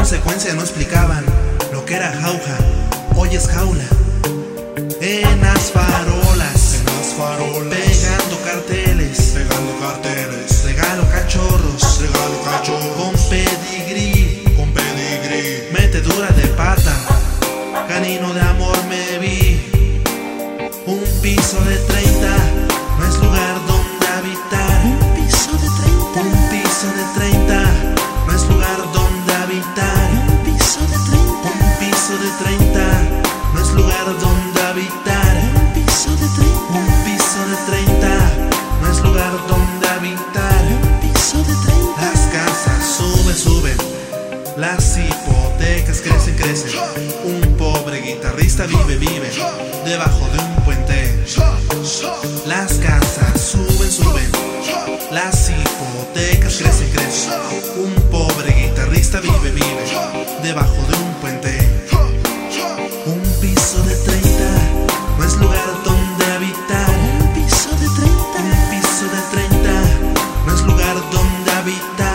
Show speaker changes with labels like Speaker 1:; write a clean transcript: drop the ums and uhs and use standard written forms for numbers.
Speaker 1: consecuencia no explicaban lo que era jauja, hoy es jaula. En las farolas, pegando carteles, regalo cachorros, con pedigrí, metedura de pata, canino de amor me vi. Un piso de 30 no es lugar donde habitar.
Speaker 2: Un piso de 30.
Speaker 1: Un piso de 30 no es lugar donde habitar.
Speaker 2: Un piso de 30.
Speaker 1: Un piso de 30 no es lugar donde habitar.
Speaker 2: Un piso de 30.
Speaker 1: Un piso de 30 no es lugar donde habitar.
Speaker 2: Un piso de 30.
Speaker 1: Las casas suben, las hipotecas crecen. Un pobre guitarrista vive debajo de un puente. Las casas suben, las hipotecas crecen. Un pobre guitarrista vive debajo de un puente. Un piso de 30 no es lugar donde habitar.
Speaker 2: Un piso de 30.
Speaker 1: Un piso de 30 no es lugar donde habitar.